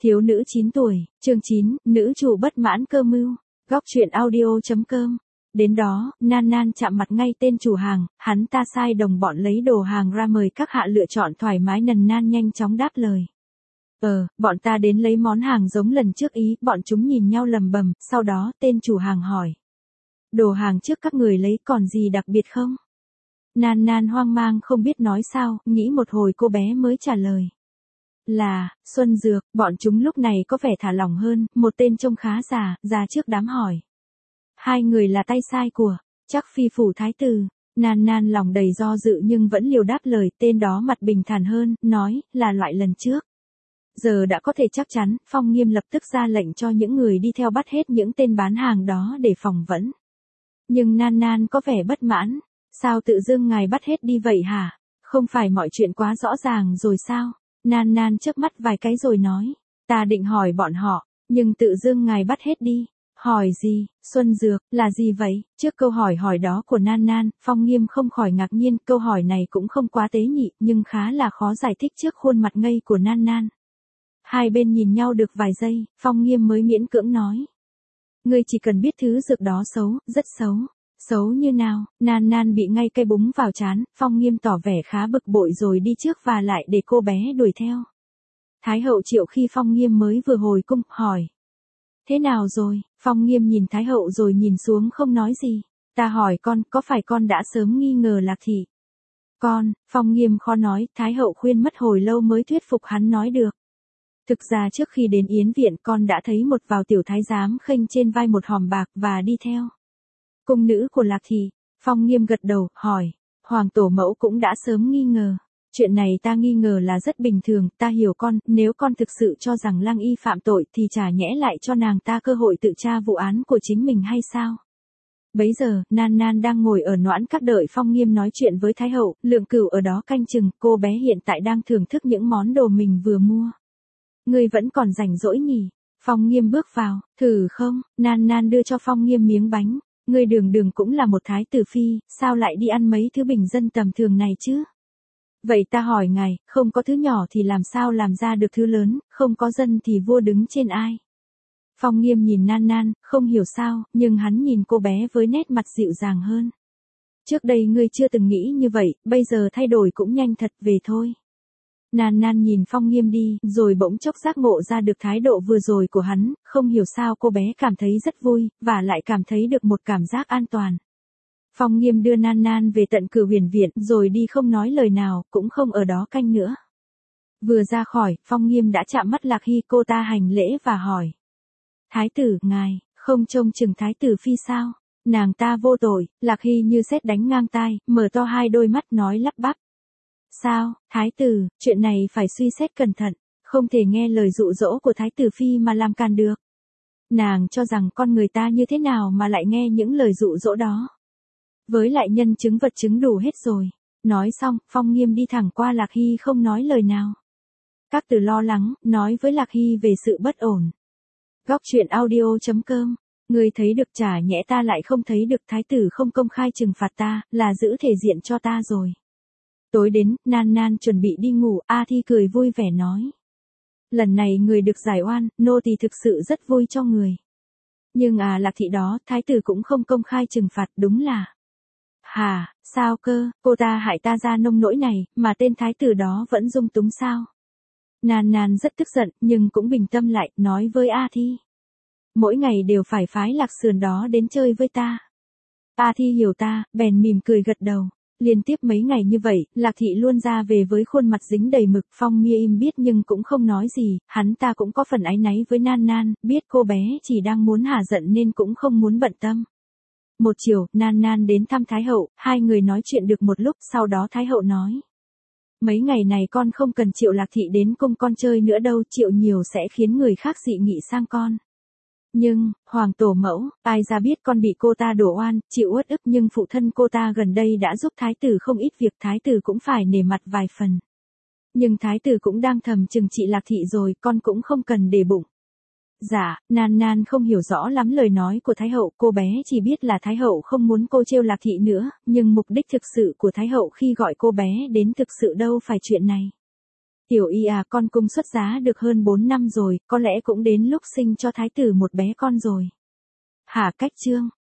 Thiếu nữ 9 tuổi, chương 9, nữ chủ bất mãn cơ mưu. Góc truyện audio.com. Đến đó, Nan Nan chạm mặt ngay tên chủ hàng, hắn ta sai đồng bọn lấy đồ hàng ra mời các hạ lựa chọn thoải mái. Nần Nan nhanh chóng đáp lời. Bọn ta đến lấy món hàng giống lần trước ý. Bọn chúng nhìn nhau lầm bầm, sau đó tên chủ hàng hỏi. Đồ hàng trước các người lấy còn gì đặc biệt không? Nan Nan hoang mang không biết nói sao, nghĩ một hồi cô bé mới trả lời. Là, Xuân Dược. Bọn chúng lúc này có vẻ thả lỏng hơn, một tên trông khá già trước đám hỏi. Hai người là tay sai của, chắc phi phủ thái tử. Nan Nan lòng đầy do dự nhưng vẫn liều đáp lời. Tên đó mặt bình thản hơn, nói, là loại lần trước. Giờ đã có thể chắc chắn, Phong Nghiêm lập tức ra lệnh cho những người đi theo bắt hết những tên bán hàng đó để phỏng vấn. Nhưng Nan Nan có vẻ bất mãn. Sao tự dưng ngài bắt hết đi vậy hả? Không phải mọi chuyện quá rõ ràng rồi sao? Nan Nan chớp mắt vài cái rồi nói. Ta định hỏi bọn họ, nhưng tự dưng ngài bắt hết đi. Hỏi gì, Xuân Dược, là gì vậy? Trước câu hỏi đó của Nan Nan, Phong Nghiêm không khỏi ngạc nhiên. Câu hỏi này cũng không quá tế nhị, nhưng khá là khó giải thích trước khuôn mặt ngây của Nan Nan. Hai bên nhìn nhau được vài giây, Phong Nghiêm mới miễn cưỡng nói. Ngươi chỉ cần biết thứ dược đó xấu, rất xấu. Xấu như nào? Nan Nan bị ngay cây búng vào trán, Phong Nghiêm tỏ vẻ khá bực bội rồi đi trước và lại để cô bé đuổi theo. Thái hậu Triệu khi Phong Nghiêm mới vừa hồi cung, hỏi. Thế nào rồi? Phong Nghiêm nhìn Thái hậu rồi nhìn xuống không nói gì. Ta hỏi con, có phải con đã sớm nghi ngờ Lạc Thị? Con, Phong Nghiêm khó nói, Thái hậu khuyên mất hồi lâu mới thuyết phục hắn nói được. Thực ra trước khi đến yến viện con đã thấy một vào tiểu thái giám khênh trên vai một hòm bạc và đi theo. Cung nữ của Lạc Thị. Phong Nghiêm gật đầu, hỏi. Hoàng tổ mẫu cũng đã sớm nghi ngờ. Chuyện này ta nghi ngờ là rất bình thường, ta hiểu con, nếu con thực sự cho rằng Lăng Y phạm tội thì chả nhẽ lại cho nàng ta cơ hội tự tra vụ án của chính mình hay sao? Bấy giờ, Nan Nan đang ngồi ở noãn các đợi Phong Nghiêm nói chuyện với Thái hậu, Lượng Cửu ở đó canh chừng, cô bé hiện tại đang thưởng thức những món đồ mình vừa mua. Ngươi vẫn còn rảnh rỗi nhỉ? Phong Nghiêm bước vào, thử không? Nan Nan đưa cho Phong Nghiêm miếng bánh. Ngươi đường cũng là một thái tử phi, sao lại đi ăn mấy thứ bình dân tầm thường này chứ? Vậy ta hỏi ngài, không có thứ nhỏ thì làm sao làm ra được thứ lớn, không có dân thì vua đứng trên ai? Phong Nghiêm nhìn Nan Nan, không hiểu sao, nhưng hắn nhìn cô bé với nét mặt dịu dàng hơn. Trước đây ngươi chưa từng nghĩ như vậy, bây giờ thay đổi cũng nhanh thật, về thôi. Nan Nan nhìn Phong Nghiêm đi, rồi bỗng chốc giác ngộ ra được thái độ vừa rồi của hắn, không hiểu sao cô bé cảm thấy rất vui, và lại cảm thấy được một cảm giác an toàn. Phong Nghiêm đưa Nan Nan về tận cửa huyền viện, rồi đi không nói lời nào, cũng không ở đó canh nữa. Vừa ra khỏi, Phong Nghiêm đã chạm mắt Lạc Hy, cô ta hành lễ và hỏi. Thái tử, ngài, không trông chừng thái tử phi sao? Nàng ta vô tội. Lạc Hy như sét đánh ngang tai, mở to hai đôi mắt nói lắp bắp. Sao, thái tử, chuyện này phải suy xét cẩn thận, không thể nghe lời dụ dỗ của thái tử phi mà làm càn được. Nàng cho rằng con người ta như thế nào mà lại nghe những lời dụ dỗ đó. Với lại nhân chứng vật chứng đủ hết rồi. Nói xong, Phong Nghiêm đi thẳng qua Lạc Hy không nói lời nào. Các từ lo lắng, nói với Lạc Hy về sự bất ổn. Góc truyện audio.com. Người thấy được chả nhẽ ta lại không thấy được, thái tử không công khai trừng phạt ta, là giữ thể diện cho ta rồi. Tối đến, Nan Nan chuẩn bị đi ngủ, A Thi cười vui vẻ nói. Lần này người được giải oan, nô tỳ thực sự rất vui cho người. Nhưng Lạc Thị đó, thái tử cũng không công khai trừng phạt, đúng là. Hả, sao cơ, cô ta hại ta ra nông nỗi này, mà tên thái tử đó vẫn dung túng sao? Nan Nan rất tức giận, nhưng cũng bình tâm lại, nói với A Thi. Mỗi ngày đều phải phái Lạc Sườn đó đến chơi với ta. A Thi hiểu ta, bèn mỉm cười gật đầu. Liên tiếp mấy ngày như vậy, Lạc Thị luôn ra về với khuôn mặt dính đầy mực. Phong Mia im biết nhưng cũng không nói gì, hắn ta cũng có phần áy náy với Nan Nan, biết cô bé chỉ đang muốn hả giận nên cũng không muốn bận tâm. Một chiều, Nan Nan đến thăm Thái hậu, hai người nói chuyện được một lúc, sau đó Thái hậu nói. Mấy ngày này con không cần Triệu Lạc Thị đến cung con chơi nữa đâu, Triệu nhiều sẽ khiến người khác dị nghị sang con. Nhưng, Hoàng tổ mẫu, ai ra biết con bị cô ta đổ oan, chịu uất ức, nhưng phụ thân cô ta gần đây đã giúp thái tử không ít việc, thái tử cũng phải nể mặt vài phần. Nhưng thái tử cũng đang thầm trừng trị Lạc Thị rồi, con cũng không cần để bụng. Dạ, Nan Nan không hiểu rõ lắm lời nói của Thái hậu, cô bé chỉ biết là Thái hậu không muốn cô trêu Lạc Thị nữa, nhưng mục đích thực sự của Thái hậu khi gọi cô bé đến thực sự đâu phải chuyện này. Tiểu y à, con cung xuất giá được hơn 4 năm rồi, có lẽ cũng đến lúc sinh cho thái tử một bé con rồi. Hả Cách Trương,